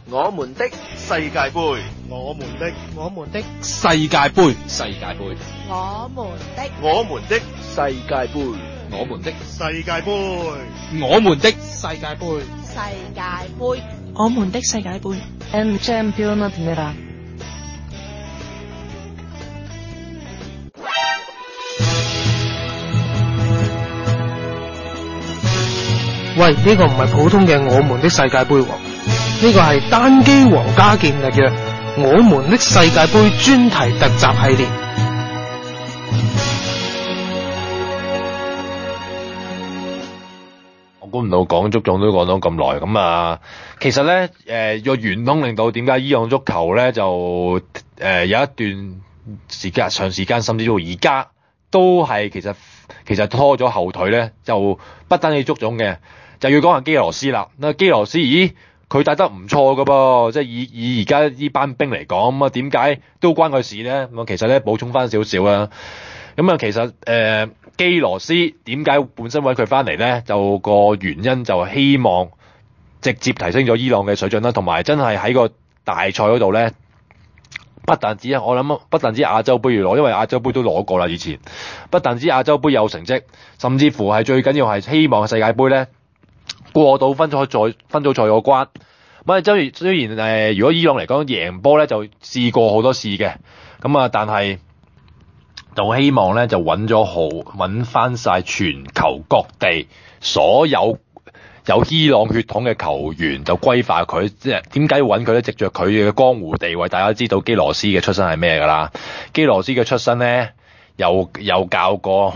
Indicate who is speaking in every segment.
Speaker 1: 我們的世界盃，
Speaker 2: 我們的
Speaker 3: 世界盃，
Speaker 1: 我們的世界盃，
Speaker 3: 我們的
Speaker 2: 世界盃，
Speaker 3: 我們的世界盃，
Speaker 4: 我們的世界盃。
Speaker 5: El Campionat.
Speaker 6: 喂，呢個唔係普通嘅我們的世界盃喎，呢個係單機皇家健力嘅我們的世界盃專題特集系列。
Speaker 7: 我估唔到講足總都講到咁耐，咁啊，其實咧個圓通令到點解伊朗足球咧就有一段時間長時間，甚至到而家都係其實拖咗後腿咧，就不單止足總嘅。就要講下基羅斯啦。基羅斯，咦，佢帶得唔錯噶噃，即係以而家呢班兵嚟講，咁啊點解都關佢事咧？咁其實咧補充翻少少啦。咁啊，其實基羅斯點解本身揾佢翻嚟咧？就個原因就希望直接提升咗伊朗嘅水準啦，同埋真係喺個大賽嗰度咧，不但止亞洲杯要攞，因為亞洲杯都攞過啦以前。不但止亞洲杯有成績，甚至乎係最緊要係希望世界盃咧過到分組賽個關。咁雖然如果伊朗嚟講贏波咧就試過好多次嘅，咁啊但係就希望咧就揾翻晒全球各地所有伊朗血統嘅球員，就歸化佢。即係點解要揾佢咧？藉著佢嘅江湖地位，大家知道基羅斯嘅出身係咩㗎啦？基羅斯嘅出身咧又教過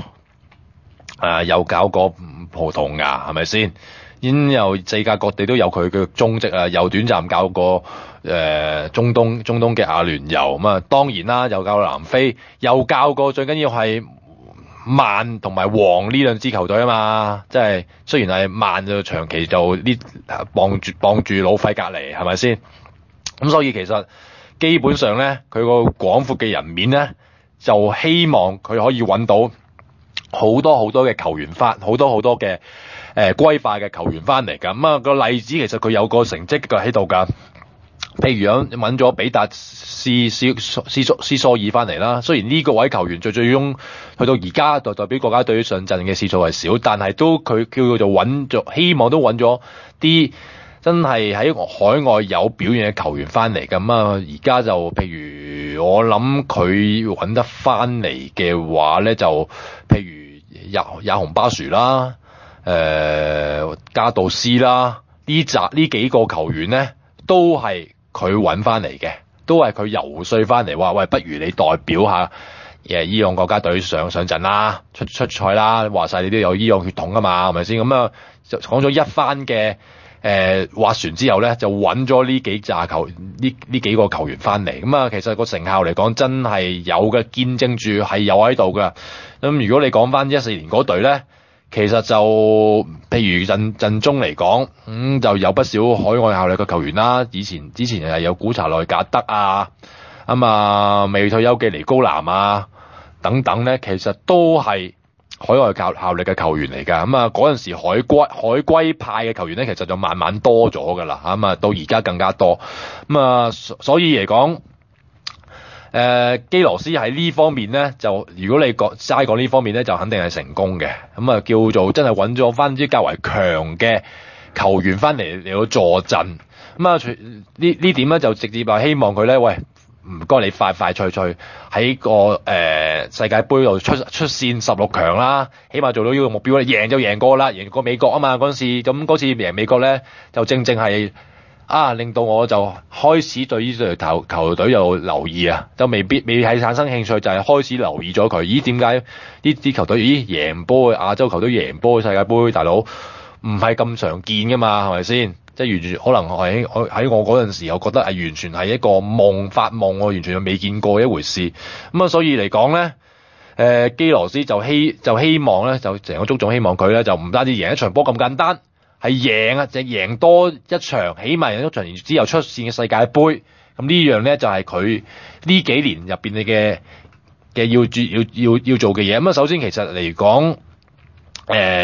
Speaker 7: 葡萄牙，係咪先？又世界各地都有佢嘅蹤跡啊！又短暫教過中東嘅阿聯酋，咁啊當然啦，又教過南非，又教過最緊要係曼同埋皇呢兩支球隊啊嘛！即係雖然係曼就長期就呢傍住老費隔離，係咪先？咁所以其實基本上咧，佢個廣闊嘅人面咧，就希望佢可以揾到好多嘅球員翻，好多嘅歸化嘅球員翻嚟㗎。咁啊個例子其實佢有個成績喺度㗎。譬如揾咗比達斯蘇爾翻嚟啦。雖然呢個位球員最終去到而家代表國家隊上陣嘅次數係少，但係都佢叫做希望都揾咗啲真係喺海外有表現嘅球員翻嚟。咁啊而家就譬如我諗佢揾得翻嚟嘅話咧，就譬如亞雄巴殊啦。加道斯啦，呢幾個球員咧都係佢揾翻嚟嘅，都係佢游說翻嚟話，喂，不如你代表下伊朗國家隊上陣啦，出賽啦，話晒你都有伊朗血統㗎嘛，係咪先？咁啊，就講咗一番嘅斡旋之後咧，就揾咗呢幾個球員翻嚟。咁啊，其實個成效嚟講真係有嘅，見證住係有喺度㗎。咁如果你講翻14年嗰隊咧，其實就譬如陣中嚟講，就有不少海外效力嘅球員啦。之前係有古查內格德啊，未退休嘅尼高南啊等等咧，其實都係海外效力嘅球員嚟㗎。嗰陣時海歸派嘅球員咧，其實就慢慢多咗㗎啦。到而家更加多。所以嚟講，基羅斯喺呢方面咧，就如果你齋講呢方面咧，就肯定係成功嘅。叫做真係揾咗翻啲較為強嘅球員翻嚟到助陣。除呢點咧，就直接話希望佢咧，喂，唔該你快脆喺個世界盃度出線16強啦，起碼做到呢個目標咧，贏就贏過啦，贏過美國啊嘛嗰陣時。咁嗰次贏美國咧，就正係令到我就開始對呢隊球隊有留意啊，就未係產生興趣，就係開始留意咗佢。咦，點解呢啲球隊贏波，亞洲球隊贏波世界盃，大佬唔係咁常見㗎嘛，係咪先？即係完全可能喺我嗰陣時，我覺得係完全係一個發夢，我完全未見過一回事。所以嚟講咧，基羅斯就希望咧，就成個足總希望佢咧，就唔單止贏一場波咁簡單。係贏就贏多一場，起碼贏一場之後出線嘅世界盃。咁呢樣咧就係佢呢幾年入邊嘅要做嘅嘢。首先其實嚟講，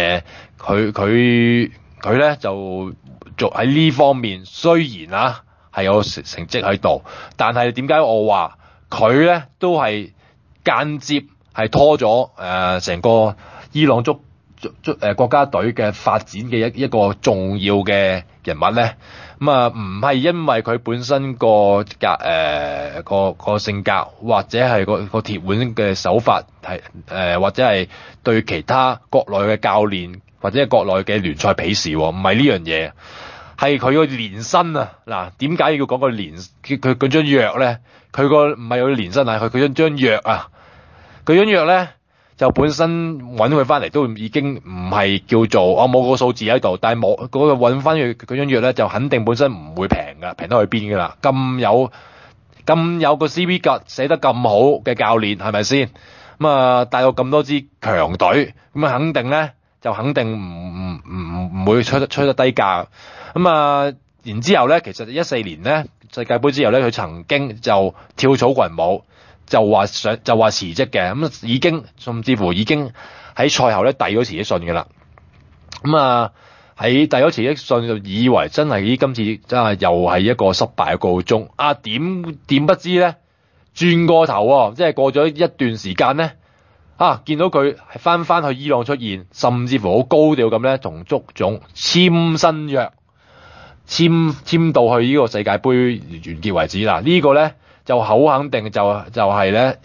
Speaker 7: 佢咧就做喺呢方面，雖然係有成績喺度，但係點解我話佢咧都係間接係拖咗成個伊朗國家隊嘅發展嘅一個重要嘅人物咧？咁啊，唔係因為佢本身個性格，或者係個鐵腕嘅手法係或者係對其他國內嘅教練或者係國內嘅聯賽鄙視，唔係呢樣嘢，係佢個年薪啊！嗱，點解要講個年？佢張約咧，佢個唔係佢年薪啊，佢張約啊，佢張約咧就本身揾佢翻嚟都已經唔係叫做我冇個數字喺度，但係冇嗰個揾翻佢張約咧就肯定本身唔會平噶，平得去邊噶啦？咁有個 CV 格寫得咁好嘅教練係咪先？咁啊帶過咁多支強隊，咁啊肯定咧就肯定唔會吹得低價。咁啊然之後咧，其實14年咧世界盃之後咧，佢曾經就跳草裙舞。就話辭職嘅，咁已經甚至乎已經喺賽後咧遞咗辭職信嘅啦。咁啊喺遞咗辭職信就以為真係今次真係又係一個失敗嘅告終。點不知咧轉過頭即係過咗一段時間咧見到佢係翻去伊朗出現，甚至乎好高調咁咧同足總簽新約，簽到去呢個世界盃完結為止啦。呢個咧就好肯定就係咧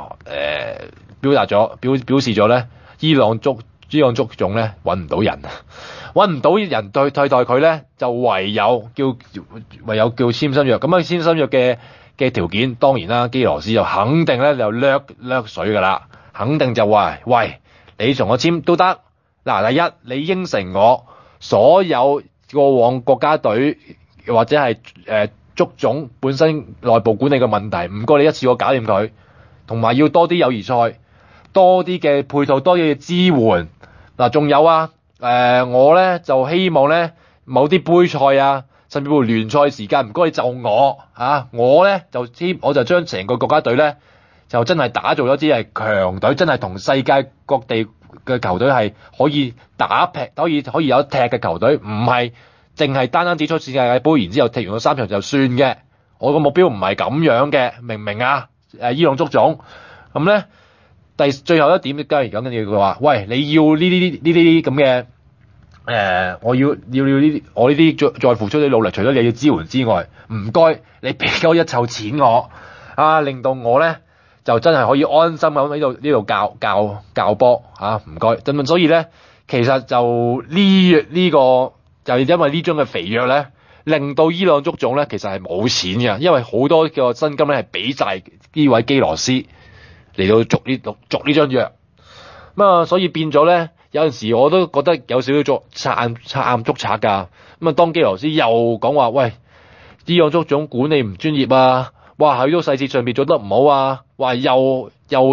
Speaker 7: 表示咗咧伊朗足總咧揾唔到人對代佢咧，就唯有叫簽新約。咁簽新約嘅條件當然啦，基羅斯就肯定咧就掠水噶啦，肯定就話喂，你同我簽都得。嗱，第一你應承我所有過往國家隊或者係足總本身內部管理嘅問題，唔該你一次過搞掂佢，同埋要多啲友誼賽，多啲嘅配套，多啲嘅支援。嗱，仲有我咧就希望咧某啲杯賽甚至乎聯賽時間，唔該你就我咧我就將成個國家隊咧就真係打造咗支係強隊，真係同世界各地嘅球隊係可以可以有踢嘅球隊，唔係淨係單止出世界盃，然之後踢完咗3場就算嘅。我個目標唔係咁樣嘅，明唔明啊？伊朗足總咁咧，最後一點，梗係講緊佢話，喂，你要呢啲咁嘅我要呢啲，我呢啲再付出啲努力，除咗你要支援之外，唔該你俾多一籌錢我令到我咧就真係可以安心咁喺度教波唔該。咁所以咧，其實就呢個。就係因為呢張嘅肥約咧，令到伊朗足總咧其實係冇錢嘅，因為好多個薪金咧係俾晒呢位基羅斯嚟到續呢張約。所以變咗咧，有陣時我都覺得有少少賊暗捉賊㗎。當基羅斯又講話，喂，伊朗足總管理唔專業哇喺呢個細節上面做得唔好話又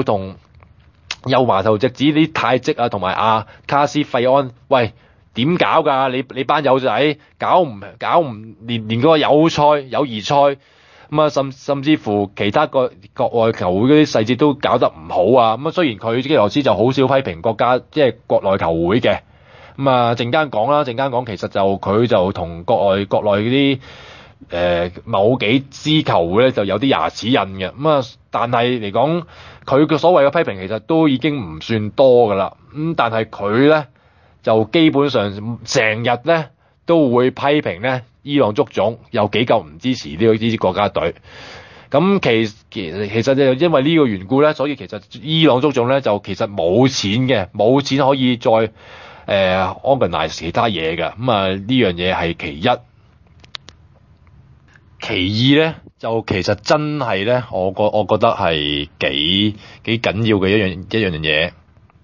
Speaker 7: 話頭直指啲泰積同埋卡斯費安，喂。點搞㗎？你班友仔搞唔連嗰個友誼賽甚至乎其他國外球會嗰啲細節都搞得唔好雖然佢基羅斯就好少批評國家即係國內球會嘅陣間講其實就佢就同國內嗰啲某幾支球會咧就有啲牙齒印嘅但係嚟講佢嘅所謂嘅批評其實都已經唔算多㗎啦但係佢咧。就基本上成日咧都會批評咧伊朗足總有幾嚿唔支持呢支國家隊。咁其實就因為呢個緣故咧，所以其實伊朗足總咧就其實冇錢可以再organize 其他嘢嘅。呢樣嘢係其一。其二咧就其實真係咧，我覺得係幾緊要嘅一樣嘢。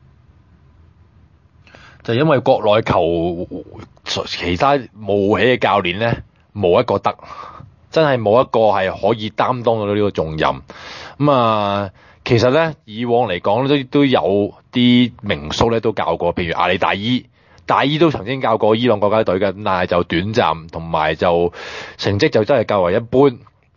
Speaker 7: 就因為國內其他冒起嘅教練咧，冇一個得，真係冇一個係可以擔當到呢個重任。其實咧以往嚟講都有啲名宿咧都教過，譬如阿里大伊都曾經教過伊朗國家隊嘅，但係就短暫，同埋就成績就真係較為一般。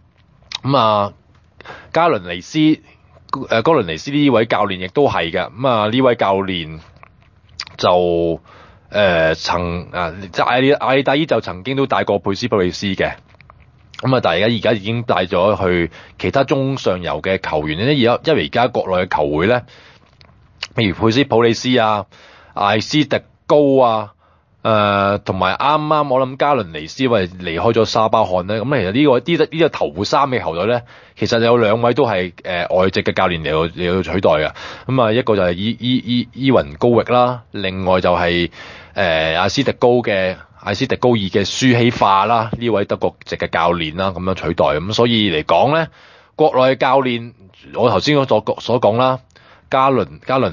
Speaker 7: 哥倫尼斯呢位教練亦都係嘅。呢位教練。就阿里大伊就曾經都帶過佩斯普利斯嘅， 咁啊，但係而家已經帶咗去其他中上游嘅球員咧，因為而家國內嘅球會咧，譬如佩斯普利斯啊、艾斯迪高啊。同埋啱啱我諗加倫尼斯因為離開咗沙巴漢咧，咁其實呢個頭三嘅球隊咧，其實有兩位都係外籍嘅教練嚟到取代嘅。咁啊，一個就係伊雲高域啦，另外就係艾斯迪高爾嘅舒希化啦，呢位德國籍嘅教練啦，咁樣取代。咁所以嚟講咧，國內嘅教練我頭先所講啦。加倫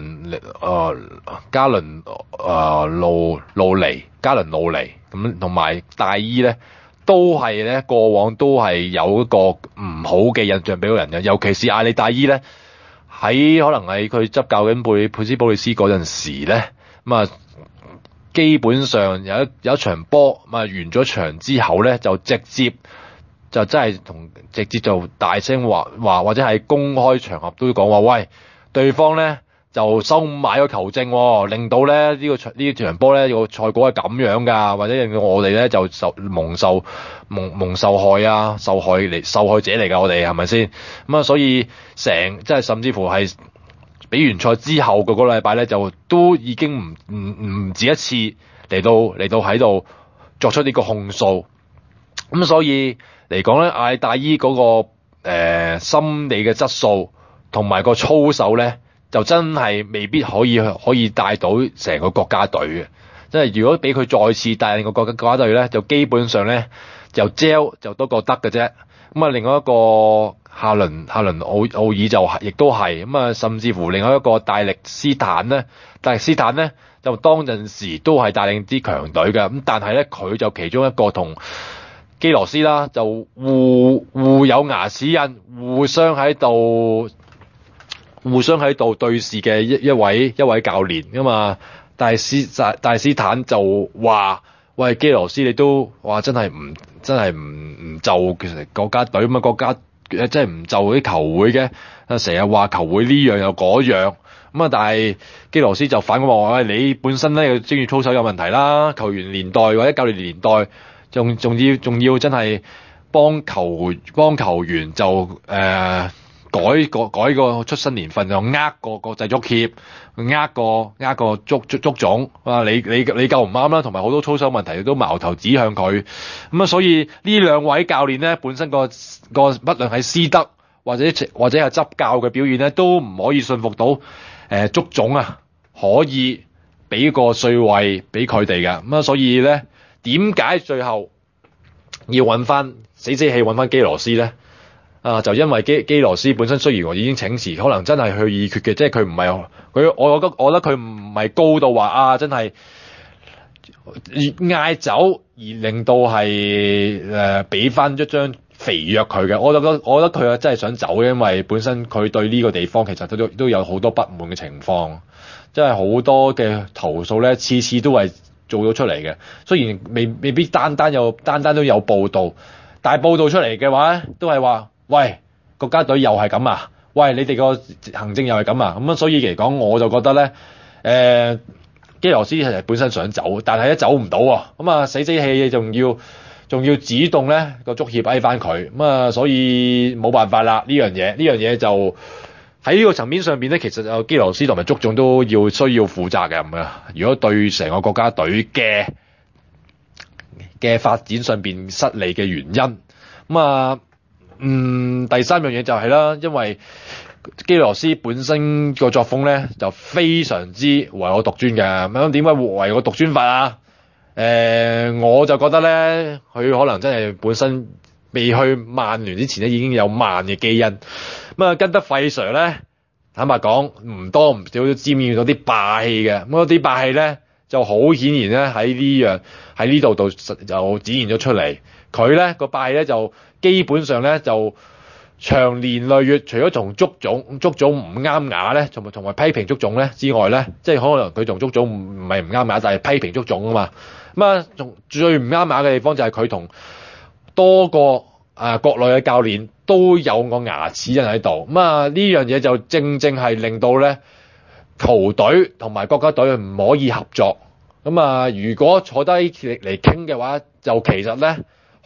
Speaker 7: 路尼咁，同埋大伊咧，都係咧過往都係有一個唔好嘅印象俾到人嘅，尤其是阿里大伊咧，喺可能係佢執教緊佩斯普利斯嗰陣時咧，咁啊基本上有一場波咁啊完咗場之後咧，就直接就大聲話或者係公開場合都講話喂。對方咧就收買咗球證，令到咧呢場波咧個賽果係咁樣噶，或者令到我哋咧就蒙受害啊，受害者嚟噶，我哋係咪先？咁啊，所以即係甚至乎係比完賽之後個禮拜咧，就都已經唔止一次嚟到喺度作出呢個控訴。咁所以嚟講咧，阿里大伊嗰個心理嘅質素。同埋個操守咧，就真係未必可以帶到成個國家隊嘅。即係如果俾佢再次帶領個國家隊咧，就基本上咧就都覺得嘅啫。咁啊，另外一個夏倫奧爾就亦都係咁啊，甚至乎另外一個戴力斯坦咧就當陣時都係帶領支強隊嘅。咁但係咧佢就其中一個同基羅斯啦，就互有牙齒印，互相喺度對視嘅一位教練噶嘛，戴斯坦就話：喂，基羅斯你都話真係唔就其實國家隊咁啊，國家即係唔就啲球會嘅，成日話球會呢樣又嗰樣咁啊，但係基羅斯就反話：喂，你本身咧個專業操守有問題啦，球員年代或者教練年代仲要真係幫球員就改個出生年份，就個國際足協，個足總啊！你夠唔啱啦，同埋好多操守問題都矛頭指向佢咁啊！所以呢兩位教練咧，本身個不論係師德或者係執教嘅表現咧，都唔可以信服到足總啊，可以俾個稅位俾佢哋嘅咁啊！所以咧，點解最後要死氣揾翻基羅斯咧？就因為基羅斯本身雖然我已經請辭，可能真係去意決嘅，即係佢唔係佢，我覺得佢唔係高到話真係嗌走而令到係俾翻一張肥約佢嘅。我覺得佢真係想走，因為本身佢對呢個地方其實都有好多不滿嘅情況，即係好多嘅投訴咧，次次都係做咗出嚟嘅。雖然未必單單都有報導，但係報導出嚟嘅話都係話。喂，國家隊又係咁啊！喂，你哋個行政又係咁啊！咁所以嚟講，我就覺得咧，基羅斯係本身想走，但係咧走唔到喎。咁啊，死氣仲要指動咧個足協嗌翻佢。咁啊，所以冇辦法啦。呢樣嘢就喺呢個層面上邊咧，其實就基羅斯同埋足總都需要負責嘅。咁啊，如果對成個國家隊嘅發展上邊失利嘅原因，咁啊。第三樣嘢就係啦，因為基羅斯本身個作風咧就非常之唯我獨尊嘅。咁點解唯我獨尊法啊？我就覺得咧，佢可能真係本身未去曼聯之前咧已經有曼嘅基因。咁啊，跟得費 Sir 咧，坦白講唔多唔少都沾染到啲霸氣嘅。咁嗰啲霸氣咧就好顯然咧喺呢度就展現咗出嚟。佢咧個霸氣咧就基本上咧就長年累月，除咗同足總唔啱牙咧，同埋批評足總咧之外咧，即係可能佢同足總唔係唔啱牙，但係批評足總啊嘛。咁啊，仲最唔啱牙嘅地方就係佢同多個國內嘅教練都有個牙齒印喺度。咁啊，呢樣嘢就正係令到咧球隊同埋國家隊唔可以合作。咁啊，如果坐低嚟傾嘅話，就其實咧。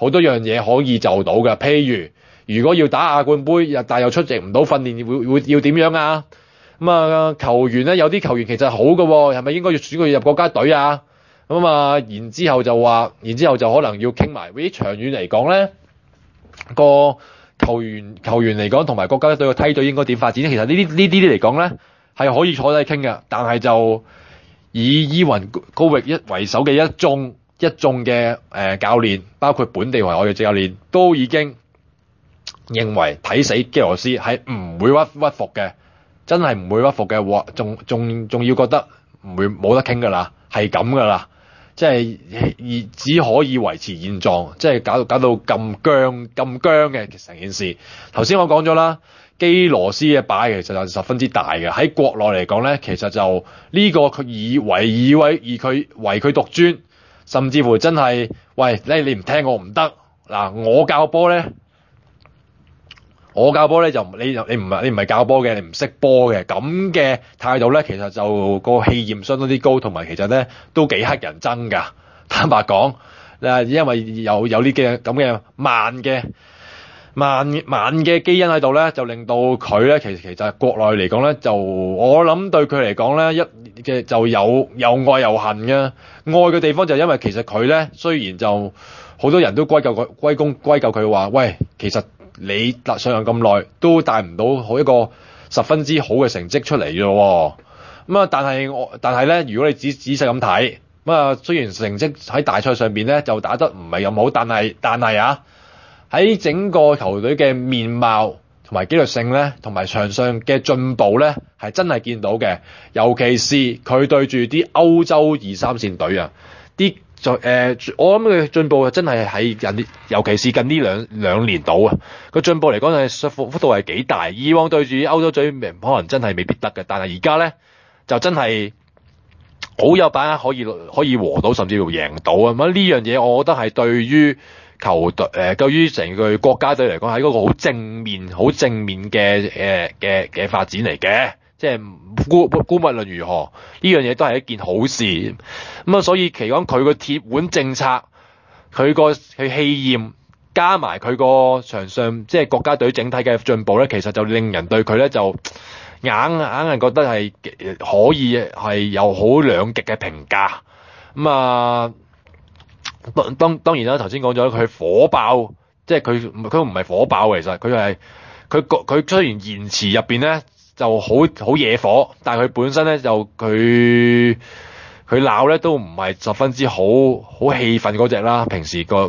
Speaker 7: 好多樣嘢可以就到嘅。譬如果要打亞冠杯，但又出席唔到訓練，會要點樣啊？咁啊，球員咧有啲球員其實好嘅喎，係咪應該要選佢入國家隊啊？咁啊，然之後就可能要傾埋啲長遠嚟講咧，個球員嚟講同埋國家隊嘅梯隊應該點發展？其實呢啲嚟講咧係可以坐低傾嘅，但係就以伊雲高域為首嘅一眾嘅教練，包括本地為外嘅教練，都已經認為睇死基羅斯係唔會屈服嘅，真係唔會屈服嘅，仲要覺得冇得傾噶啦，係咁噶啦，即係只可以維持現狀，即係搞到咁僵嘅成件事。頭先我講咗啦，基羅斯嘅把其實就十分之大嘅，喺國內嚟講咧，其實就呢個佢以佢為佢獨尊，甚至乎真係喂你唔聽我唔得嗱，我教波咧就你唔係教波嘅，你唔識波嘅，咁嘅態度咧，其實就個氣焰相當之高，同埋其實咧都幾乞人憎㗎。坦白講，因為有呢嘅咁嘅慢嘅基因喺度咧，就令到佢咧其實國內嚟講咧，就我諗對佢嚟講咧就有愛有恨嘅。愛嘅地方就因為其實佢咧雖然就好多人都歸咎佢話，喂，其實你上任咁耐都帶唔到好一個十分之好嘅成績出嚟嘅喎。咁啊，但係咧，如果你仔細咁睇，咁啊，雖然成績喺大賽上邊咧就打得唔係咁好，但係啊，喺整個球隊嘅面貌同埋紀律性咧，同埋場上嘅進步咧，係真係見到嘅。尤其是佢對住啲歐洲2、3線隊啊，我諗佢進步真係喺尤其是近呢兩年度啊，個進步嚟講係幅度係幾大。以往對住歐洲隊可能真係未必得嘅，但係而家咧就真係好有把握可以和到，甚至乎贏到啊！咁呢樣嘢，我覺得係對於球隊對於成個國家隊嚟講係一個好正面嘅發展嚟嘅。即係姑勿論如何，呢樣嘢都係一件好事。咁啊，所以其講佢個鐵腕政策，佢氣焰，加埋佢個場上即係國家隊整體嘅進步咧，其實就令人對佢咧就硬係覺得係可以係有好兩極嘅評價。咁啊，當然啦，頭先講咗佢火爆，即係佢唔係火爆，其實佢雖然言辭入邊咧就好惹火，但係佢本身咧就佢鬧咧都唔係十分之好氣憤嗰隻啦。平時佢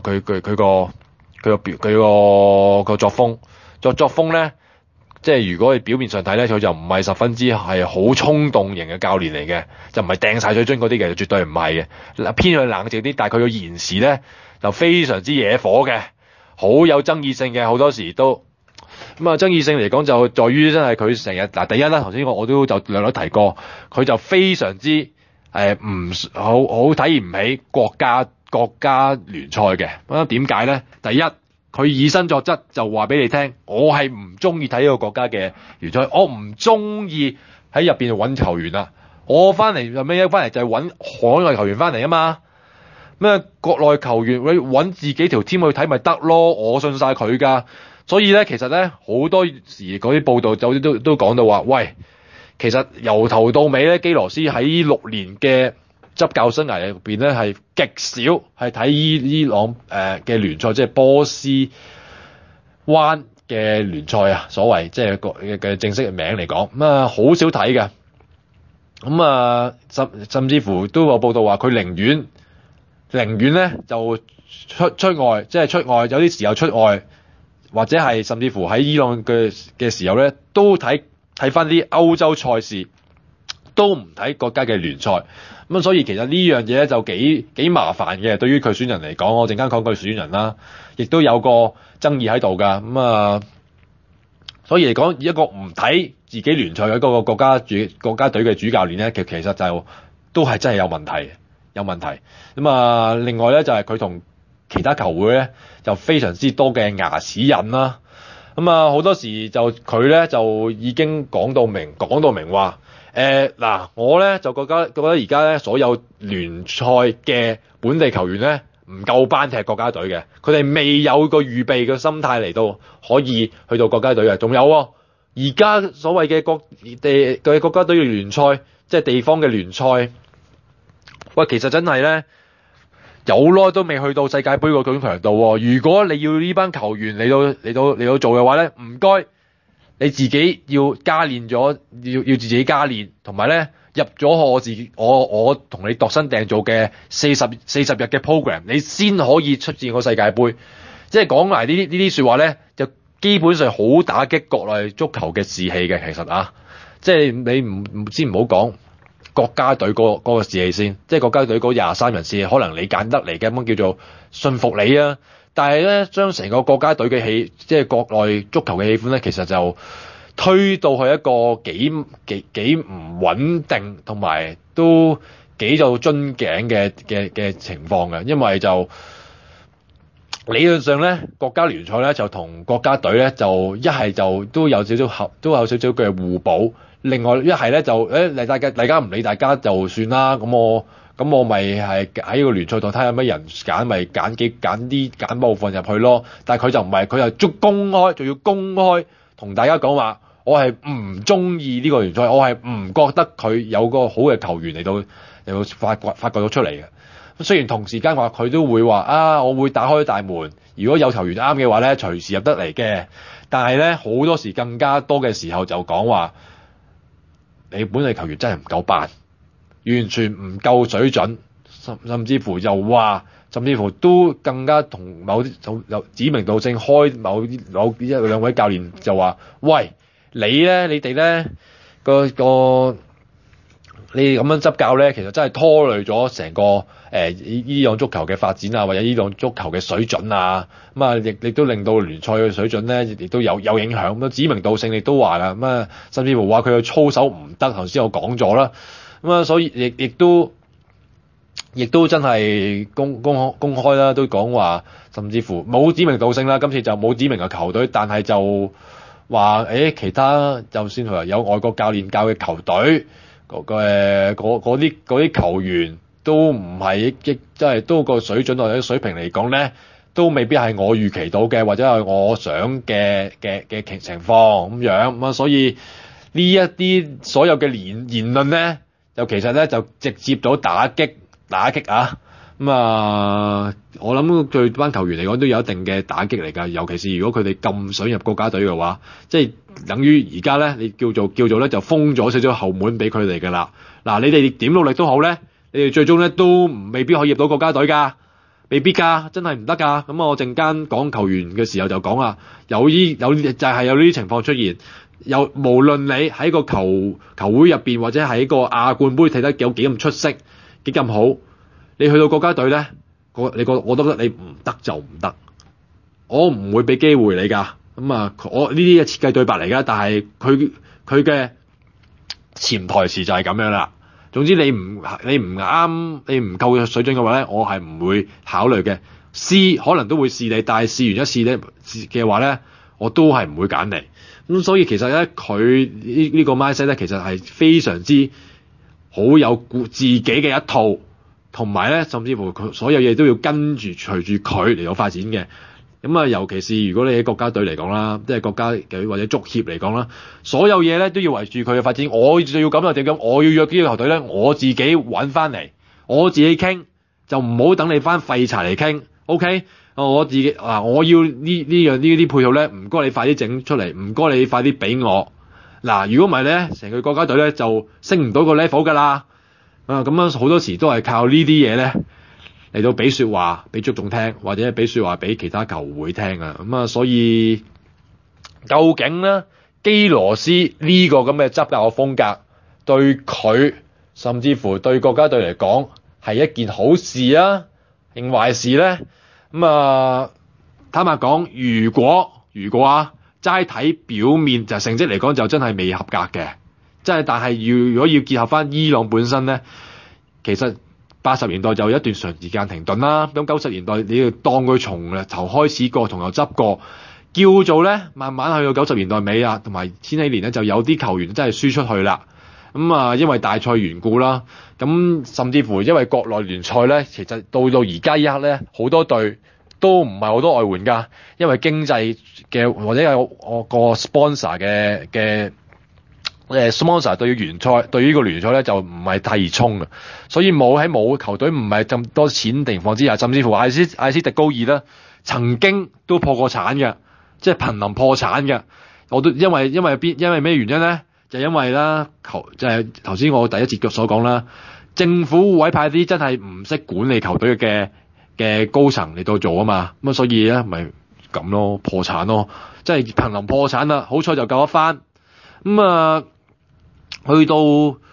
Speaker 7: 個作風咧，即係如果你表面上睇咧，佢就唔係十分之係好衝動型嘅教練嚟嘅，就唔係掟晒水樽嗰啲嘅，絕對唔係嘅，偏向冷靜啲。但係佢個言辭咧就非常之惹火嘅，好有爭議性嘅，好多時都。咁啊，爭議性嚟講就在於真係佢成日第一啦，頭先我都就略提過，佢就非常之唔好睇唔起國家聯賽嘅。咁點解咧？第一，佢以身作則就話俾你聽，我係唔中意睇呢個國家嘅聯賽，我唔中意喺入邊揾球員啊，我翻嚟就咩？翻嚟就係揾海外球員翻嚟啊嘛。咩國內球員你揾自己條 team 去睇咪得咯？我信晒佢噶。所以咧，其實咧好多時嗰啲報道就都講到話，喂，其實由頭到尾咧，基羅斯喺6年嘅執教生涯入邊咧，係極少係睇伊朗嘅聯賽，即係波斯灣嘅聯賽啊，所謂即係嘅正式嘅名嚟講，咁啊好少睇嘅。咁啊甚至乎都有報道話，佢寧願咧就出外，即係出外，有啲時候出外。或者係甚至乎喺伊朗嘅時候咧，都睇翻啲歐洲賽事，都唔睇國家嘅聯賽。咁所以其實呢樣嘢咧就幾麻煩嘅，對於佢選人嚟講，我陣間講佢選人啦，亦都有個爭議喺度㗎。咁啊，所以嚟講，一個唔睇自己聯賽嘅嗰個國家隊嘅主教練咧，其實就都係真係有問題。咁啊，另外咧就係佢同其他球會咧就非常之多嘅牙齒印啦。咁啊，好多時就佢咧就已經講到明話，我咧就覺得而家咧所有聯賽嘅本地球員咧唔唔夠班踢國家隊嘅，佢哋未有個預備嘅心態嚟到可以去到國家隊嘅。仲有而家所謂嘅國家隊嘅聯賽，即係地方嘅聯賽，喂，其實真係咧有耐都未去到世界盃嗰種強度。如果你要呢班球員嚟到做嘅話咧，唔該你自己要加練咗，要自己加練，同埋咧入咗我同你度身訂做嘅40日嘅 program， 你先可以出戰個世界盃。即係講埋呢啲説話咧，就基本上好打擊國內足球嘅士氣嘅。其實即係你唔好講國家隊嗰個士氣先，即係國家隊嗰23人士氣，可能你揀得嚟嘅咁叫做信服你啊。但係咧，將成個國家隊嘅即係國內足球嘅氣氛咧，其實就推到去一個幾唔穩定，同埋都幾就樽頸嘅情況嘅。因為就理論上咧，國家聯賽咧就同國家隊咧就一係就都有少少嘅互補。另外一係咧就大家唔理大家就算啦。咁我咪係喺個聯賽度睇下咩人揀，咪揀部分入去咯。但係佢就唔係，佢又仲要公開同大家講話，我係唔中意呢個聯賽，我係唔覺得佢有個好嘅球員嚟到發掘到出嚟嘅。雖然同時間話佢都會話我會打開大門，如果有球員啱嘅話咧，隨時入得嚟嘅。但係咧好多時更加多嘅時候就講話，你本地球員真係唔夠班，完全唔夠水準，甚至乎又話，甚至乎都更加同某啲有指名道姓開某一兩位教練就話，喂，你哋咧你咁樣執教咧，其實真係拖累咗成個呢種足球嘅發展啊，或者呢種足球嘅水準啊，咁啊亦都令到聯賽嘅水準咧，亦都有影響。咁指名道姓亦都話啦，咁啊甚至乎話佢嘅操守唔得，頭先我講咗啦。咁啊，所以亦都真係公開啦，都講話，甚至乎冇指名道姓啦。今次就冇指名嘅球隊，但係就話其他就算佢有外國教練教嘅球隊，嗰啲球員都唔係即係都個水準或者水平嚟講咧，都未必係我預期到嘅，或者係我想嘅情況咁樣。咁啊，所以呢一啲所有嘅言論咧，就其實咧就直接到打擊啊！咁我諗對班球員嚟講都有一定嘅打擊嚟㗎，尤其是如果佢哋咁想入國家隊嘅話，即係等於而家咧，你叫做咧就封咗少少後門俾佢哋㗎啦。嗱，你哋點努力都好咧，你哋最終咧都未必可以入到國家隊㗎，未必㗎，真係唔得㗎。咁我陣間講球員嘅時候就講啦，有就係有呢啲情況出現。無論你喺個球會入邊，或者喺個亞冠杯踢得有幾咁出色，幾咁好，你去到國家隊咧，我都覺得你唔得就唔得，我唔會俾機會你㗎。我呢啲嘅設計對白嚟㗎，但係佢嘅潛台詞就係咁樣啦。總之你唔啱，你唔夠水準嘅話咧，我係唔會考慮嘅。試可能都會試你，但係試完一試咧嘅話咧，我都係唔會揀你。咁所以其實咧，佢呢個 mindset 咧，其實係非常之好有自己嘅一套，同埋咧，甚至乎佢所有嘢都要跟住隨住佢嚟到發展嘅。尤其是如果你喺國家隊嚟講啦，即係國家隊或者足協嚟講啦，所有嘢咧都要圍住佢嘅發展。我就要咁就點咁，我要約呢個球隊咧，我自己揾翻嚟，我自己傾，就唔好等你翻廢柴嚟傾。OK。我自己我要呢啲配套咧，唔該你快啲整出嚟，唔該你快啲俾我。如果唔係咧，成個國家隊咧就升唔到個 level 㗎啦。咁樣好多時都係靠呢啲嘢咧嚟到俾説話俾足總聽，或者俾説話俾其他球會聽啊。所以究竟咧基羅斯呢個咁嘅執教嘅風格對佢，甚至乎對國家隊嚟講係一件好事啊，定壞事咧？坦白講，如果齋睇表面就成績嚟講，就真係未合格嘅。但係如果要結合翻伊朗本身咧，其實80年代就有一段長時間停頓啦。咁90年代你要當佢從頭開始過，從頭執過，叫做咧慢慢去到90年代尾啊，同埋千禧年咧就有啲球員真係輸出去啦。 因為大賽緣故啦，咁甚至乎因為國內聯賽咧，其實到而家一刻咧，好多隊都唔係好多外援㗎，因為經濟嘅或者有個 sponsor 嘅sponsor 對於呢個聯賽咧就唔係太熱衷嘅，所以冇球隊唔係咁多錢情況之下，甚至乎艾斯迪高爾咧曾經都破過產嘅，即係瀕臨破產嘅。我都因為咩原因咧？就因為啦，就係頭先我第一節所講啦，政府委派啲真係唔識管理球隊嘅高層嚟到做啊嘛，咁所以咧咪咁咯，破產咯，即係瀕臨破產啦。好彩就救一番，去到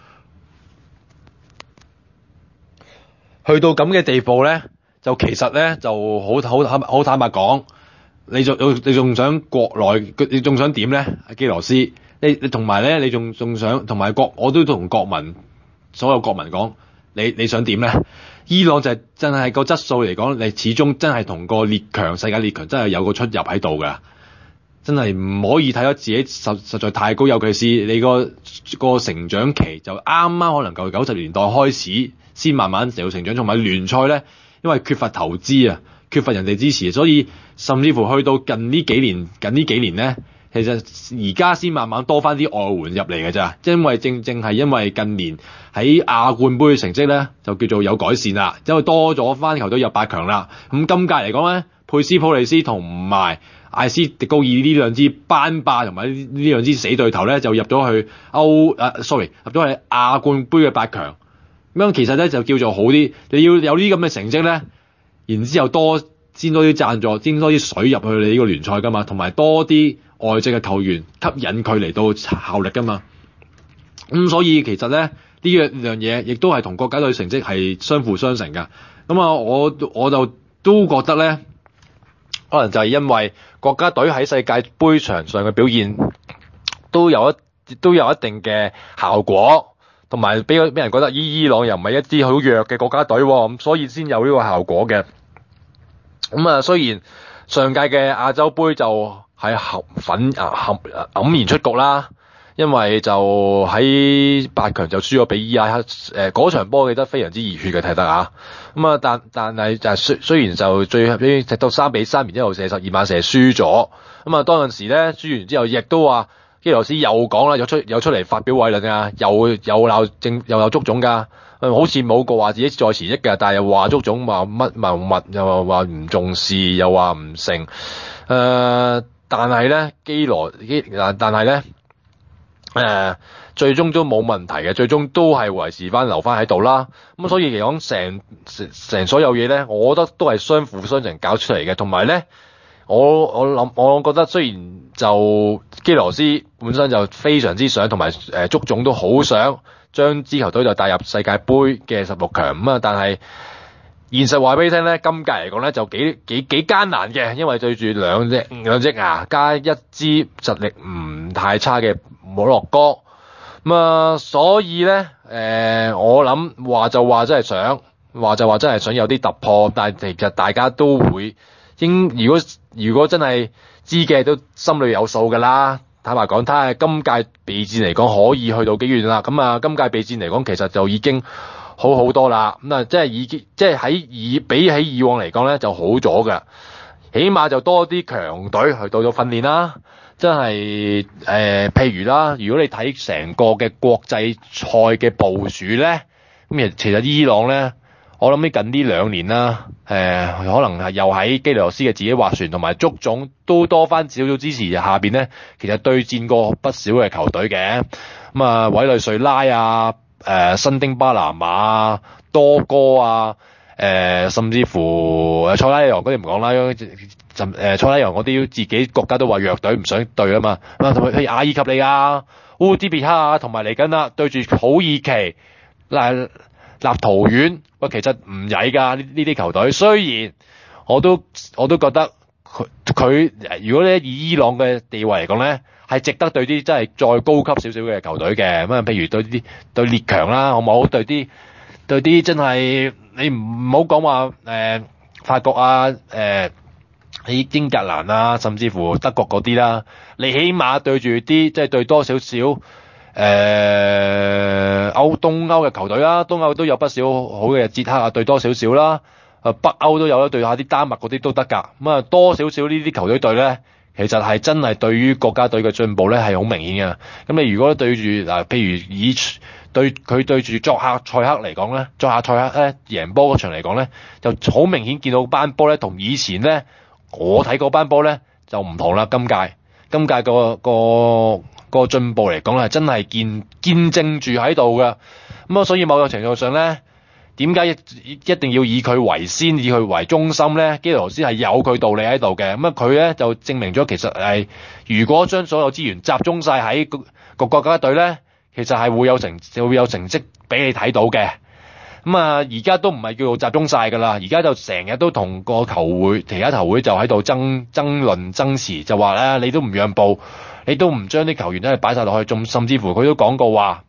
Speaker 7: 咁嘅地步咧，就其實咧就好坦白講，你仲想國內你仲想點咧？阿基羅斯，你同埋咧，你仲想同埋我都同所有國民講，你想點咧？伊朗就真係個質素嚟講，你始終真係同個世界列強真係有個出入喺度㗎。真係唔可以睇得自己實在太高，尤其是你個成長期就啱啱可能夠90年代開始先慢慢有成長，同埋聯賽咧，因為缺乏投資啊，缺乏人哋支持，所以甚至乎去到近呢幾年咧，其實而家先慢慢多翻啲外援入嚟嘅咋，因為正係因為近年喺亞冠杯嘅成績咧就叫做有改善啦，因為多咗翻球隊入8強啦。咁今屆嚟講咧，佩斯普利斯同埋艾斯迪高爾呢兩支班霸同埋呢兩支死對頭咧，就入咗去入咗去亞冠杯嘅8強。咁樣其實咧就叫做好啲，你要有啲咁嘅成績咧，然之後先多啲贊助，先多啲水入去你呢個聯賽噶嘛，同埋多啲外籍嘅球員吸引佢嚟到效力噶嘛。所以其實咧呢樣嘢亦都係同國家隊成績係相輔相成噶。我就都覺得咧，可能就係因為國家隊喺世界盃場上嘅表現都有一定嘅效果，同埋俾人覺得伊朗又唔係一支好弱嘅國家隊，咁所以先有呢個效果嘅。雖然上屆嘅亞洲盃就係黯然出局啦，因為就喺8強就輸咗俾伊拉克，嗰場波記得非常之熱血嘅睇得啊。但係就雖然就最後踢到3-3，然之後射12碼射輸咗。當陣時咧輸完之後，亦都話基羅斯又講啦，有出嚟發表偉論啊，又鬧足總㗎。好似冇個話自己在前億嘅，但係又話足總話乜，又話唔重視，又話唔成。但係咧最終都冇問題嘅，最終都係維持翻留翻喺度啦。所以嚟講，成所有嘢咧，我覺得都係相輔相成搞出嚟嘅。同埋咧，我覺得雖然就基羅斯本身就非常之想，同埋足總都好想將支球隊就帶入世界盃嘅16強但係現實話俾你聽咧，今屆嚟講咧就幾艱難嘅，因為對住兩隻牙加一支實力唔太差嘅摩洛哥。所以咧我諗話就話真係想有啲突破，但係其實大家都會如果真係知嘅都心裏有數㗎啦。坦白講，睇下今屆備戰嚟講可以去到幾遠啦。今屆備戰嚟講，其實就已經好多啦。即係比起以往嚟講咧，就好咗㗎。起碼就多啲強隊去到咗訓練啦。真係譬如啦，如果你睇成個嘅國際賽嘅部署咧，其實伊朗咧，我諗近呢2年啦，可能係又喺基羅斯嘅自己劃船，同埋足總都多翻少少支持下邊咧，其實對戰過不少嘅球隊嘅。委內瑞拉啊，新丁巴拿馬啊，多哥啊，甚至乎塞拉利昂嗰啲唔講啦，塞拉利昂嗰啲自己國家都話弱隊唔想對啊嘛。同埋譬如阿爾及利亞、烏茲別克啊，同埋嚟緊啦，對住土耳其、立陶宛，其實唔曳㗎呢啲球隊。雖然我都覺得佢如果咧以伊朗嘅地位嚟講咧，係值得對啲真係再高級少少嘅球隊嘅。譬如對列強啦，好唔好？對啲真係你唔好講話法國啊，喺英格蘭啊，甚至乎德國嗰啲啦，你起碼對住啲即係對多少少東歐嘅球隊啦，東歐都有不少好嘅，捷克啊對多少少啦，北歐都有啦，對下啲丹麥嗰啲都得㗎。咁啊多少少呢啲球隊對咧，其實係真係對於國家隊嘅進步咧係好明顯嘅。咁你如果對住嗱，譬如對住作客塞克嚟講咧，作客塞克咧贏波嗰場嚟講咧，就好明顯見到班波咧同以前咧我睇嗰班波咧就唔同啦。今屆個進步嚟講係真係見證住喺度嘅。咁啊，所以某個程度上咧，點解一定要以佢為先，以佢為中心咧？基羅斯係有佢道理喺度嘅。咁啊，佢咧就證明咗其實係如果將所有資源集中晒喺個國家隊咧，其實係會有成績俾你睇到嘅。咁啊，而家都唔係叫做集中晒㗎啦，而家就成日都同個其他球會就喺度爭論爭持，就話咧你都唔讓步，你都唔將啲球員都係擺晒落去，仲甚至乎佢都講過話，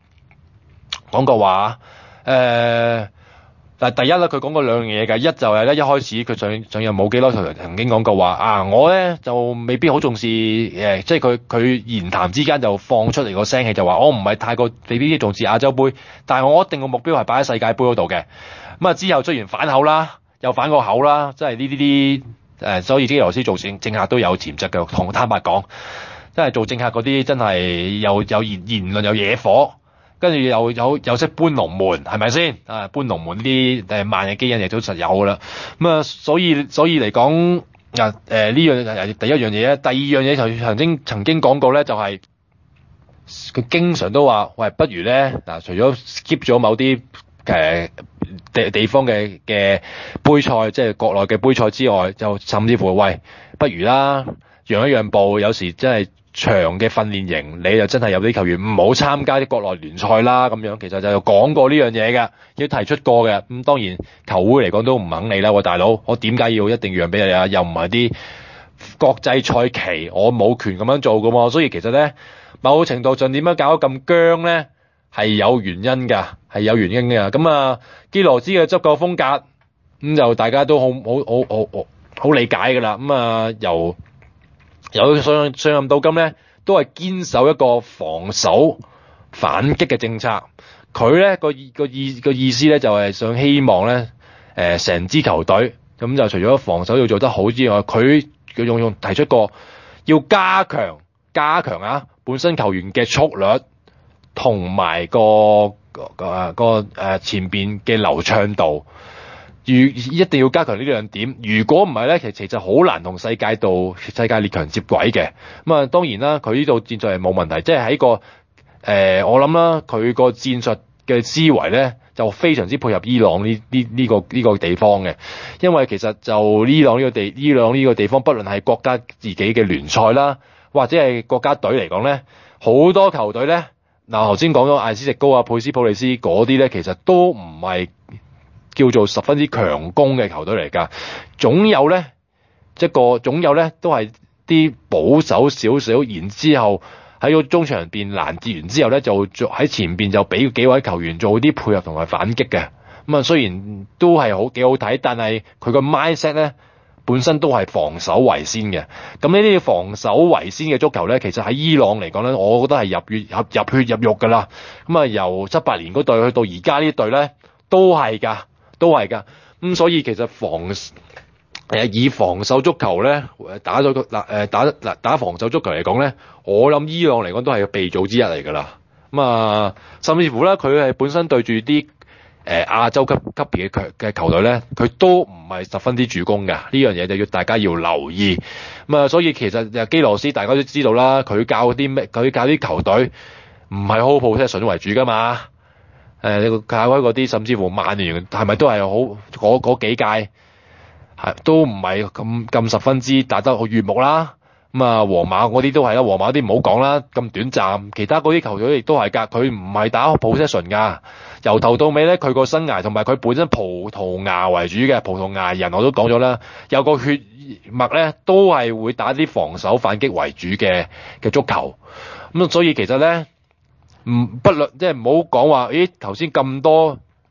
Speaker 7: 但第一咧，佢講過兩樣嘢嘅，一就係咧一開始佢上任冇幾耐，佢曾經講過話啊，我咧就未必好重視即係佢言談之間就放出嚟個聲氣，就話我唔係太過未必重視亞洲杯，但係我一定個目標係擺喺世界盃嗰度嘅。咁啊之後雖然反口啦，又反個口啦，即係呢啲所以基羅斯做政客都有潛質嘅，同坦白講，真係做政客嗰啲真係有言論有野火。跟住又識搬龍門，係咪先？搬龍門啲慢嘅基因亦都實有㗎啦。咁啊，所以嚟講呢樣第一樣嘢咧，第二樣嘢就曾經講過咧，就係佢經常都話，喂，不如咧嗱，除咗 skip 咗某啲地方嘅杯賽，即係國內嘅杯賽之外，就甚至乎喂，不如啦，讓一讓步，有時真係。長嘅訓練營，你就真係有啲球員唔好參加啲國內聯賽啦，咁樣其實就講過呢樣嘢嘅，亦都提出過嘅。咁當然球會嚟講都唔肯你啦，大佬，我點解要一定讓俾你啊？又唔係啲國際賽期，我冇權咁樣做噶嘛。所以其實咧，某程度上點樣搞得咁僵咧，係有原因㗎，係有原因嘅。咁啊，基羅斯嘅執教風格，咁就大家都好理解㗎啦。咁啊，由上任到今咧，都係堅守一個防守反擊嘅政策。佢咧個意思咧就係想希望咧成支球隊咁就除咗防守要做得好之外，佢用提出過要加強本身球員嘅速率同埋個前邊嘅流暢度。一定要加強呢兩點，如果唔係咧，其實好難同世界列強接軌嘅。咁啊，當然啦，佢呢度戰術係冇問題，即係喺個我諗啦，佢個戰術嘅思維咧就非常之配合伊朗呢個地方嘅，因為其實就伊朗呢個地方，不論係國家自己嘅聯賽啦，或者係國家隊嚟講咧，好多球隊咧，嗱頭先講咗艾斯迪高啊、佩斯普利斯嗰啲咧，其實都唔係叫做十分之強攻嘅球隊嚟㗎，總有咧都係啲保守少少，然之後喺個中場邊攔截完之後咧，就喺前邊就俾幾位球員做啲配合同埋反擊嘅。咁啊，雖然都係幾好睇，但係佢個 mindset 咧本身都係防守為先嘅。咁呢啲防守為先嘅足球咧，其實喺伊朗嚟講咧，我覺得係入血入肉㗎啦。咁啊，由78年嗰隊去到而家呢隊咧，都係㗎。咁所以其實以防守足球咧打防守足球嚟講咧，我諗伊朗嚟講都係鼻祖之一嚟㗎啦。咁啊，甚至乎咧，佢係本身對住啲亞洲級別嘅球隊咧，佢都唔係十分之主攻㗎。呢樣嘢就要大家要留意。咁啊，所以其實基羅斯大家都知道啦，佢教啲球隊唔係好 possession 為主㗎嘛。你教開嗰啲，甚至乎曼聯係咪都係好嗰幾屆都唔係咁十分之打得好悅目啦。咁啊，皇馬嗰啲都係啦，皇馬啲唔好講啦，咁短暫。其他嗰啲球隊亦都係㗎，佢唔係打 possession 㗎。由頭到尾咧，佢個生涯同埋佢本身葡萄牙為主嘅葡萄牙人，我都講咗啦，有個血脈咧，都係會打啲防守反擊為主嘅足球。咁所以其實咧，不論即係唔好講話，頭先咁多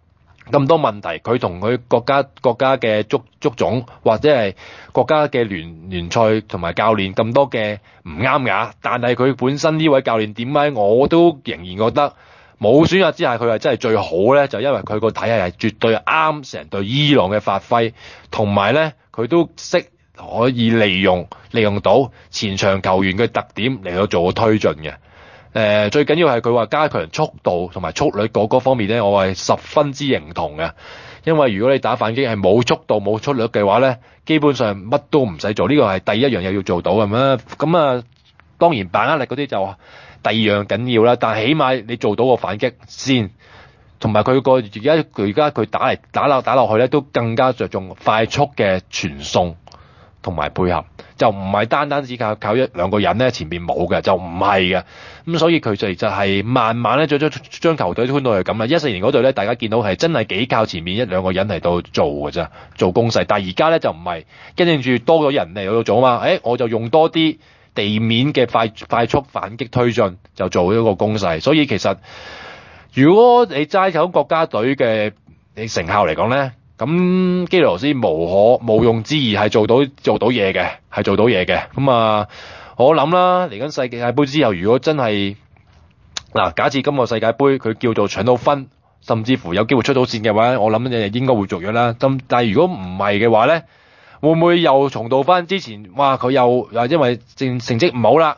Speaker 7: 咁多問題，佢同佢國家嘅足總或者係國家嘅聯賽同埋教練咁多嘅唔啱牙，但係佢本身呢位教練點解我都仍然覺得冇選擇之下佢係真係最好咧？就因為佢個體系係絕對啱成隊伊朗嘅發揮，同埋咧佢都識可以利用到前場球員嘅特點嚟到做個推進嘅。最緊要係佢話加強速度同埋速率嗰方面咧，我係十分之認同嘅。因為如果你打反擊係冇速度冇速率嘅話咧，基本上乜都唔使做，呢個係第一樣嘢要做到咁樣。咁啊，當然把握力嗰啲就第二樣緊要啦。但係起碼你做到個反擊先，同埋佢而家佢打落去咧，都更加着重快速嘅傳送同埋配合。就唔係單只靠一兩個人咧，前邊冇嘅就唔係嘅。咁所以佢就係慢慢咧將球隊推到係咁啦。14年嗰隊咧，大家見到係真係幾靠前面一兩個人嚟到做嘅啫，做攻勢。但係而家咧就唔係，跟住多咗人嚟到做啊嘛。我就用多啲地面嘅快速反擊推進，就做一個攻勢。所以其實如果你齋睇國家隊嘅成效嚟講咧，咁基羅斯無庸置疑係做到嘢嘅，係做到嘢嘅。咁啊，我諗啦，嚟緊世界盃之後，如果真係假設今個世界盃佢叫做搶到分，甚至乎有機會出到線嘅話，我諗你應該會續約啦。但係如果唔係嘅話咧，會唔會又重蹈翻之前？哇！佢又因為成績唔好啦，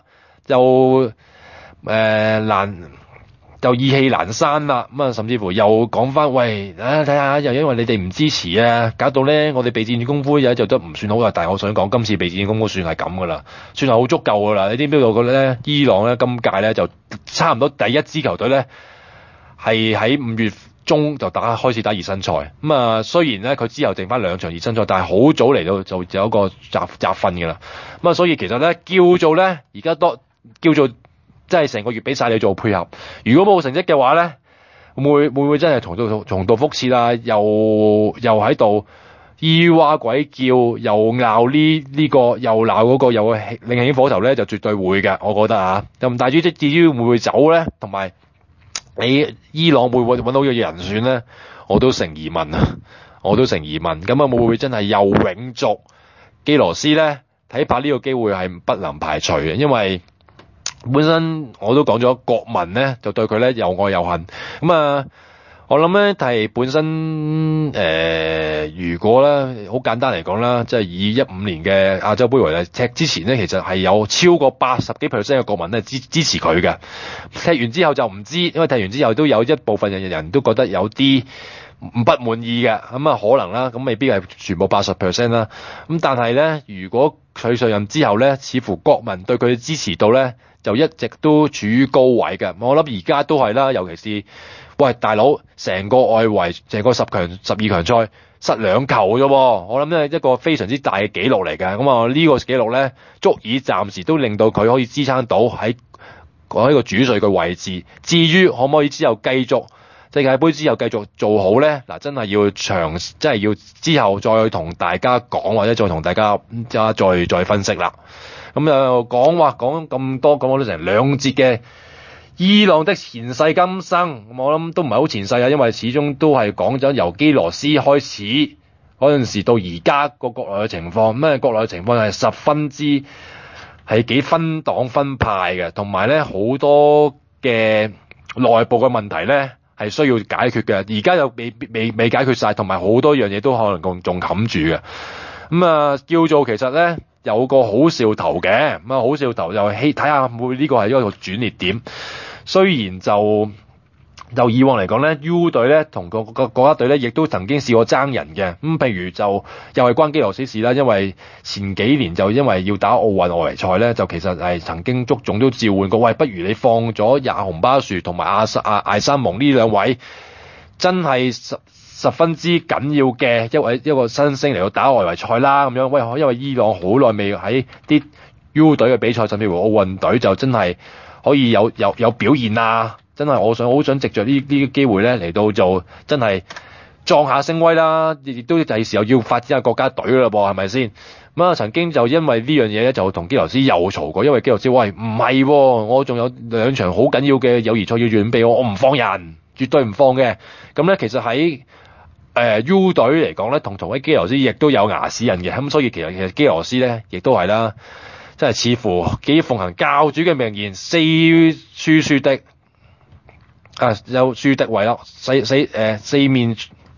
Speaker 7: 就意氣闌珊啦，咁啊，甚至乎又講翻，喂，睇下，又因為你哋唔支持啊，搞到咧我哋備戰功夫有做得唔算好啊。但係我想講，今次備戰功夫算係咁噶啦，算係好足夠噶啦。你知唔知道嘅咧？伊朗咧今屆咧就差唔多第一支球隊咧係喺5月中就開始打熱身賽。咁啊，雖然咧佢之後剩翻2場熱身賽，但係好早嚟到就有一個集訓噶啦。咁啊，所以其實咧叫做咧而家叫做。即係成個月俾晒你做配合，如果冇成績嘅話咧，會唔會真係重蹈覆轍啦？又喺度咿哇鬼叫，又鬧呢個，又鬧嗰個，又另起火頭咧，就絕對會嘅，我覺得啊。咁但係至於會唔會走咧，同埋你伊朗會唔會揾到嘅人選咧，我都成疑問啊！咁啊，會唔會真係又永續基羅斯咧？睇怕呢個機會係不能排除嘅，因為本身我都講咗，國民咧就對佢咧又愛又恨。咁啊，我諗咧係本身如果咧好簡單嚟講啦，即係以15年嘅亞洲杯為例，踢之前咧其實係有超過80幾%嘅國民咧支持佢嘅。踢完之後就唔知，因為踢完之後都有一部分人都覺得有啲不滿意嘅。咁啊可能啦，咁未必係全部80%啦。咁但係咧，如果佢上任之後咧，似乎國民對佢嘅支持度咧就一直都處於高位嘅。我諗而家都係啦，尤其是喂大佬，成個外圍，成個12強賽失2球啫喎，我諗咧一個非常之大嘅紀錄嚟嘅。咁啊呢個紀錄咧，足以暫時都令到佢可以支撐到喺個主帥嘅位置。至於可唔可以之後繼續世界盃之後繼續做好咧？嗱，真係要真係要之後再同大家講，或者再同大家再分析啦。咁又講咁多，講咗成2節嘅伊朗的前世今生，我諗都唔係好前世啊，因為始終都係講咗由基羅斯開始嗰陣時到而家個國內嘅情況。咩國內嘅情況係十分之係幾分黨分派嘅，同埋咧好多嘅內部嘅問題咧係需要解決嘅。而家又未解決晒，同埋好多樣嘢都可能仲冚住嘅。咁啊，叫做其實咧有個好兆頭嘅，咁啊好兆頭就睇下會呢個係一個轉捩點。雖然就以往嚟講咧 ，U 隊咧同個國家隊咧亦都曾經試過爭人嘅。譬如就又係關基羅斯事啦，因為前幾年就因為要打奧運外圍賽咧，就其實係曾經足總都召喚過，喂，不如你放咗亞洪巴樹同埋艾山蒙呢兩位真係十分之緊要嘅一個新星嚟到打外圍賽啦，咁樣。喂，因為伊朗好耐未喺啲 U 隊嘅比賽，甚至乎奧運隊就真係可以有表現啊！真係我好想藉着呢個機會咧嚟到就真係壯下聲威啦，亦都係時候要發展下國家隊啦噃，係咪先？咁啊，曾經就因為呢樣嘢咧，就同基羅斯又嘈過，因為基羅斯喂唔係，我仲有2場好緊要嘅友誼賽要準備，我唔放人，絕對唔放嘅。咁咧，其實喺 U 隊嚟講咧，同同基羅斯亦都有牙齒印嘅，咁所以其實基羅斯咧亦都係啦，真係似乎幾奉行教主嘅名言，四書的有書的為樂，四面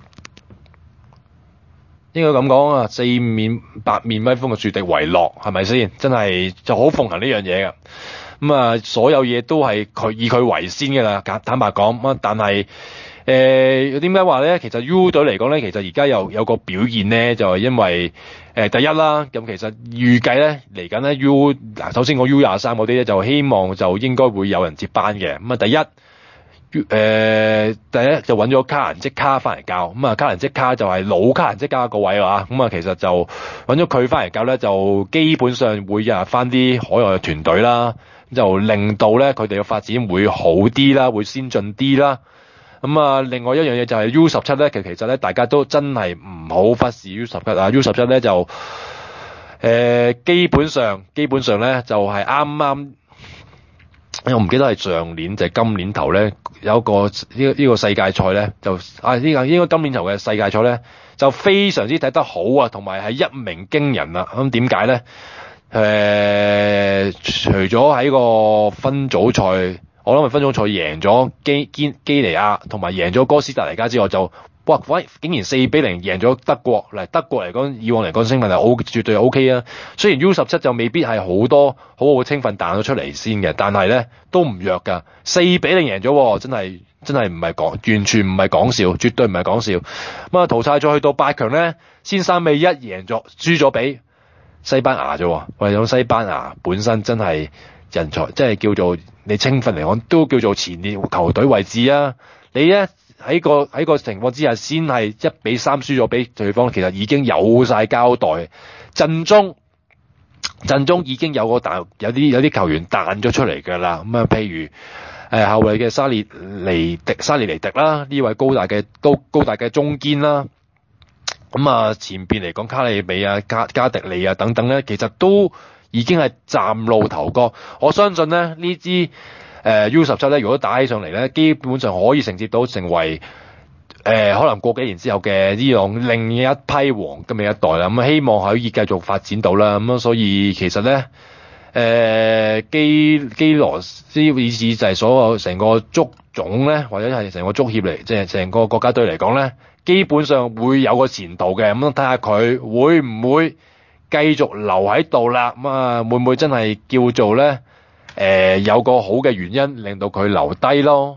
Speaker 7: 應該咁講啊，四面八面威風嘅樹敵為樂，係咪先？真係就好奉行呢樣嘢㗎。咁啊，所有嘢都係以佢為先㗎啦。坦白講，咁但係點解話咧？其實 U 隊嚟講咧，其實而家有個表現咧，就係因為第一啦。咁其實預計咧嚟緊咧 U 嗱，首先我 U23嗰啲咧就希望就應該會有人接班嘅。咁啊，第一就揾咗卡蘭積卡翻嚟教，咁啊卡蘭積卡就係老卡蘭積卡個位啊，咁啊其實就揾咗佢翻嚟教咧，就基本上會引入翻啲海外嘅團隊啦，就令到咧佢哋嘅發展會好啲啦，會先進啲啦。咁啊，另外一樣嘢就係 U17咧，其實咧大家都真係唔好忽視 U17啊 ，U17咧就基本上咧就係啱啱。我唔記得係上年就係今年頭咧，有一個呢個世界賽咧，就呢個應該今年頭嘅世界賽咧，就非常之睇得好啊，同埋係一鳴驚人啊！咁點解咧？除咗喺個分組賽，我諗係分組賽贏咗基尼亞同埋贏咗哥斯達黎加之外，就喂竟然4-0贏咗德國。嗱，德國嚟講，以往嚟講青訓係絕對係 OK 啊。雖然 U17就未必係好多好好嘅青訓彈咗出嚟先嘅，但係咧都唔弱㗎。4-0贏咗，真係唔係講，完全唔係講笑，絕對唔係講笑。咁啊，淘汰賽去到8強咧，先3-1贏咗，輸咗俾西班牙啫。喂，講西班牙本身真係人才，即係叫做你青訓嚟講都叫做前列球隊位置啊。你咧喺個情況之下，先係1-3輸咗俾對方，其實已經有晒交代。陣中已經有啲球員彈咗出嚟㗎啦。咁啊，譬如後衛嘅沙利尼迪啦，呢位高大嘅中堅啦。咁啊，前邊嚟講卡利比啊、加迪利啊等等咧，其實都已經係嶄露頭角。我相信咧呢支U17咧，如果打起上嚟咧，基本上可以承接到成為可能過幾年之後嘅伊朗另一批黃金嘅一代啦。咁希望可以繼續發展到啦。咁所以其實咧基羅斯以至就係所有成個足總咧，或者係成個足協嚟，即係成個國家隊嚟講咧，基本上會有個前途嘅。咁睇下佢會唔會繼續留喺度啦。咁啊，會唔會真係叫做咧有個好嘅原因令到佢留低咯？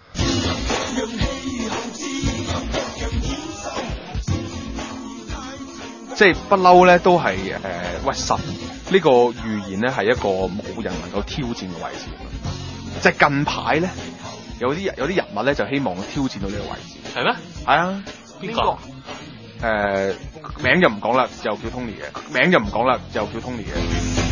Speaker 8: 即係不嬲咧，都係喂神呢個預言咧，係一個冇人能夠挑戰嘅位置。即係近排咧，有啲人物咧就希望挑戰到呢個位置。
Speaker 3: 係咩？
Speaker 8: 係啊，邊個？名就唔講啦，就叫 Tony 嘅。名就唔講啦，就叫 Tony 嘅。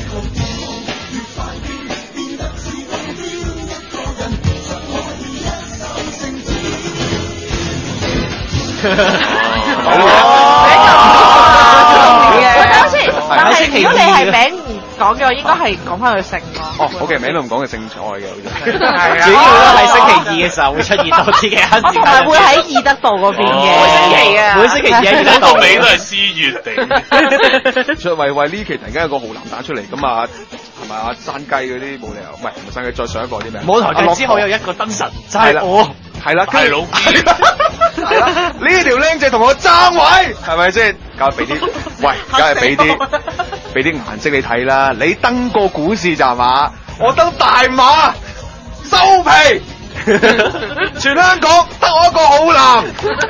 Speaker 4: 但係如果你係名唔講嘅，我應該係講翻佢姓咯。
Speaker 8: 哦，好嘅，名都唔講嘅姓蔡嘅，
Speaker 9: 主要都係星期2嘅時候會出現多啲嘅。
Speaker 4: 我同埋會喺義德道嗰邊嘅，每星期
Speaker 9: 2喺義德道，
Speaker 2: 個名都係思月定。
Speaker 8: 為呢期突然間有個浩南打出嚟，咁啊，係咪啊？山雞嗰啲冇理由，唔係山雞，再上一個啲咩？
Speaker 9: 舞台劇之後有一個燈神，就係我。
Speaker 8: 係啦，
Speaker 2: 係老邊。
Speaker 8: 係啦，呢條僆仔同我爭位，係咪先？梗係俾啲，喂，梗係俾啲顏色你睇啦。你登過股市就係嘛？我登大馬，收皮。全香港得我一個好男，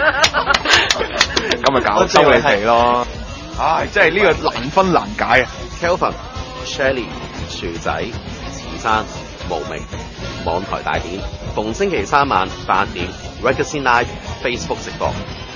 Speaker 8: 咁咪搞收你哋咯。唉，真係呢個難分難解啊。
Speaker 10: Kelvin、Shirley、薯仔、慈山、無名，網台大典，逢星期3晚8點 Ragazine Live Facebook 直播。